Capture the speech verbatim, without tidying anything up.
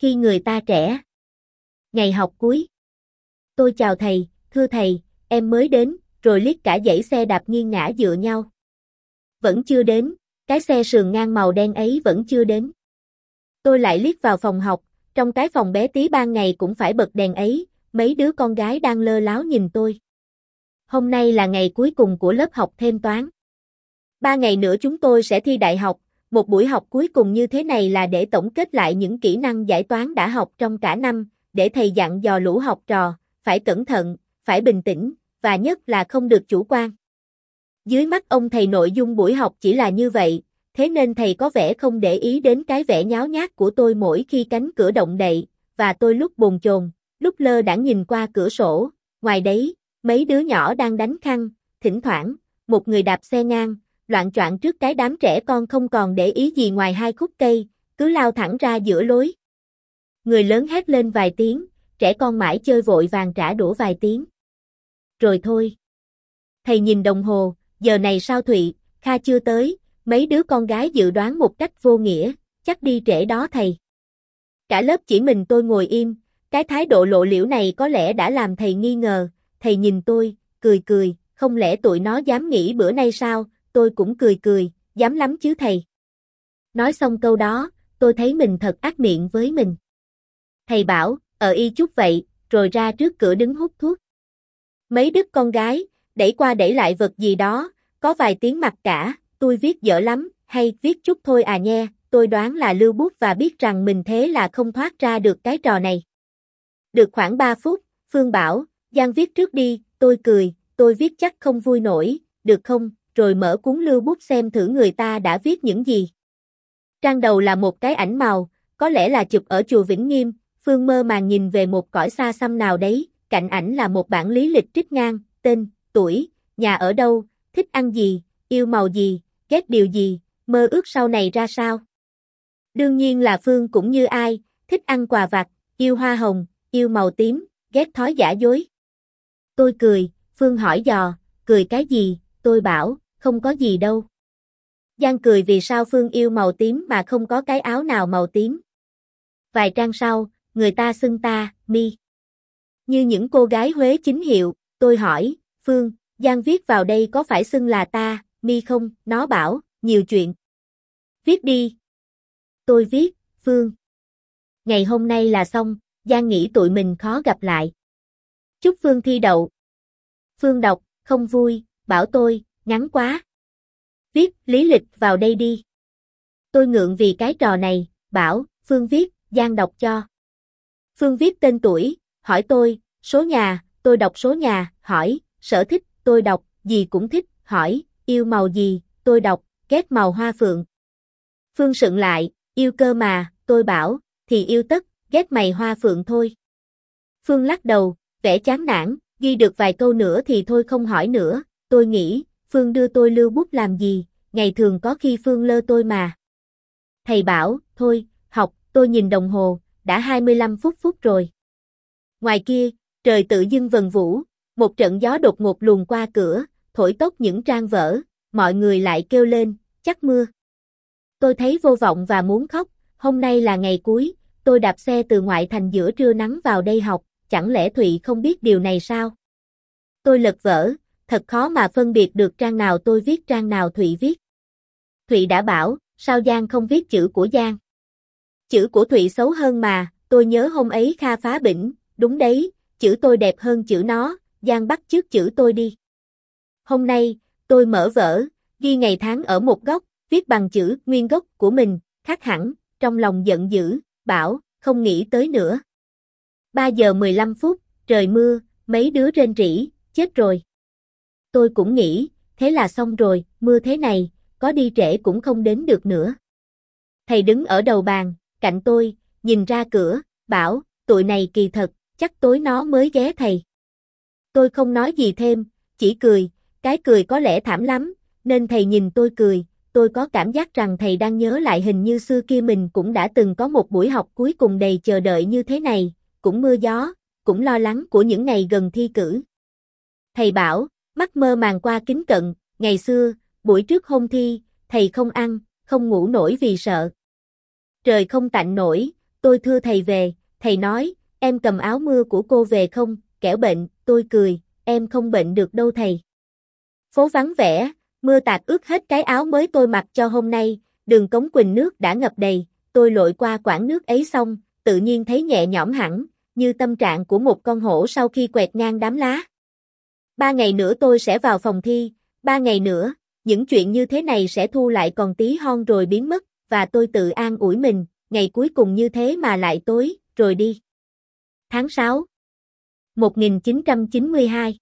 khi người ta trẻ. Ngày học cuối. Tôi chào thầy, thưa thầy, em mới đến, rồi liếc cả dãy xe đạp nghiêng ngã dựa nhau. Vẫn chưa đến, cái xe sườn ngang màu đen ấy vẫn chưa đến. Tôi lại liếc vào phòng học, trong cái phòng bé tí ban ngày cũng phải bật đèn ấy, mấy đứa con gái đang lơ láo nhìn tôi. Hôm nay là ngày cuối cùng của lớp học thêm toán. Ba ngày nữa chúng tôi sẽ thi đại học, một buổi học cuối cùng như thế này là để tổng kết lại những kỹ năng giải toán đã học trong cả năm, để thầy dặn dò lũ học trò, phải cẩn thận, phải bình tĩnh, và nhất là không được chủ quan. Dưới mắt ông thầy nội dung buổi học chỉ là như vậy, thế nên thầy có vẻ không để ý đến cái vẻ nháo nhác của tôi mỗi khi cánh cửa động đậy, và tôi lúc bồn chồn, lúc lơ đãng nhìn qua cửa sổ, ngoài đấy, mấy đứa nhỏ đang đánh khăn, thỉnh thoảng, một người đạp xe ngang, loạng choạng trước cái đám trẻ con không còn để ý gì ngoài hai khúc cây, cứ lao thẳng ra giữa lối. Người lớn hét lên vài tiếng, trẻ con mãi chơi vội vàng trả đũa vài tiếng. Rồi thôi. Thầy nhìn đồng hồ, giờ này sao Thụy, Kha chưa tới, mấy đứa con gái dự đoán một cách vô nghĩa, chắc đi trễ đó thầy. Cả lớp chỉ mình tôi ngồi im, cái thái độ lộ liễu này có lẽ đã làm thầy nghi ngờ, thầy nhìn tôi, cười cười, không lẽ tụi nó dám nghĩ bữa nay sao, tôi cũng cười cười, dám lắm chứ thầy. Nói xong câu đó, tôi thấy mình thật ác miệng với mình. Thầy bảo, ờ y chút vậy, rồi ra trước cửa đứng hút thuốc. Mấy đứa con gái, đẩy qua đẩy lại vật gì đó, có vài tiếng mặc cả, tôi viết dở lắm, hay viết chút thôi à nhe, tôi đoán là lưu bút và biết rằng mình thế là không thoát ra được cái trò này. Được khoảng ba phút, Phương bảo, Giang viết trước đi, tôi cười, tôi viết chắc không vui nổi, được không, rồi mở cuốn lưu bút xem thử người ta đã viết những gì. Trang đầu là một cái ảnh màu, có lẽ là chụp ở chùa Vĩnh Nghiêm, Phương mơ màng nhìn về một cõi xa xăm nào đấy, cạnh ảnh là một bản lý lịch trích ngang, tên, tuổi, nhà ở đâu, thích ăn gì, yêu màu gì, ghét điều gì, mơ ước sau này ra sao. Đương nhiên là Phương cũng như ai, thích ăn quà vặt, yêu hoa hồng, yêu màu tím, ghét thói giả dối. Tôi cười, Phương hỏi dò, cười cái gì, tôi bảo, không có gì đâu. Giang cười vì sao Phương yêu màu tím mà không có cái áo nào màu tím. Vài trang sau, người ta xưng ta, Mi. Như những cô gái Huế chính hiệu, tôi hỏi, Phương, Giang viết vào đây có phải xưng là ta, Mi không? Nó bảo, nhiều chuyện. Viết đi. Tôi viết, Phương. Ngày hôm nay là xong, Giang nghĩ tụi mình khó gặp lại. Chúc Phương thi đậu. Phương đọc, không vui, bảo tôi, ngắn quá. Viết, lý lịch vào đây đi. Tôi ngượng vì cái trò này, bảo, Phương viết, Giang đọc cho. Phương viết tên tuổi, hỏi tôi, số nhà, tôi đọc số nhà, hỏi, sở thích, tôi đọc, gì cũng thích, hỏi, yêu màu gì, tôi đọc, ghét màu hoa phượng. Phương sững lại, yêu cơ mà, tôi bảo, thì yêu tất, ghét mày hoa phượng thôi. Phương lắc đầu, vẻ chán nản, ghi được vài câu nữa thì thôi không hỏi nữa, tôi nghĩ, Phương đưa tôi lưu bút làm gì, ngày thường có khi Phương lơ tôi mà. Thầy bảo, thôi, học, tôi nhìn đồng hồ, đã hai mươi lăm phút phút rồi. Ngoài kia, trời tự dưng vần vũ, một trận gió đột ngột luồn qua cửa, thổi tốc những trang vở, mọi người lại kêu lên, chắc mưa. Tôi thấy vô vọng và muốn khóc, hôm nay là ngày cuối, tôi đạp xe từ ngoại thành giữa trưa nắng vào đây học, chẳng lẽ Thụy không biết điều này sao? Tôi lật vở, thật khó mà phân biệt được trang nào tôi viết trang nào Thụy viết. Thụy đã bảo, sao Giang không viết chữ của Giang? Chữ của Thụy xấu hơn mà, tôi nhớ hôm ấy Kha phá bỉnh, đúng đấy, chữ tôi đẹp hơn chữ nó, Giang bắt chước chữ tôi đi. Hôm nay, tôi mở vở, ghi ngày tháng ở một góc, viết bằng chữ nguyên gốc của mình, khác hẳn, trong lòng giận dữ, bảo, không nghĩ tới nữa. ba giờ mười lăm phút, trời mưa, mấy đứa rên rỉ, chết rồi. Tôi cũng nghĩ, thế là xong rồi, mưa thế này, có đi trễ cũng không đến được nữa. Thầy đứng ở đầu bàn, cạnh tôi, nhìn ra cửa, bảo, tụi này kỳ thật, chắc tối nó mới ghé thầy. Tôi không nói gì thêm, chỉ cười, cái cười có lẽ thảm lắm, nên thầy nhìn tôi cười, tôi có cảm giác rằng thầy đang nhớ lại hình như xưa kia mình cũng đã từng có một buổi học cuối cùng đầy chờ đợi như thế này, cũng mưa gió, cũng lo lắng của những ngày gần thi cử. Thầy bảo, mắt mơ màng qua kính cận, ngày xưa, buổi trước hôm thi, thầy không ăn, không ngủ nổi vì sợ. Trời không tạnh nổi, Tôi thưa thầy về, thầy nói, em cầm áo mưa của cô về không, kẻo bệnh, tôi cười, em không bệnh được đâu thầy. Phố vắng vẻ, mưa tạt ướt hết cái áo mới tôi mặc cho hôm nay, đường cống quỳnh nước đã ngập đầy, tôi lội qua quãng nước ấy xong, tự nhiên thấy nhẹ nhõm hẳn, như tâm trạng của một con hổ sau khi quẹt ngang đám lá. Ba ngày nữa tôi sẽ vào phòng thi, ba ngày nữa, những chuyện như thế này sẽ thu lại còn tí hon rồi biến mất, và tôi tự an ủi mình, ngày cuối cùng như thế mà lại tối, rồi đi. Tháng sáu một nghìn chín trăm chín mươi hai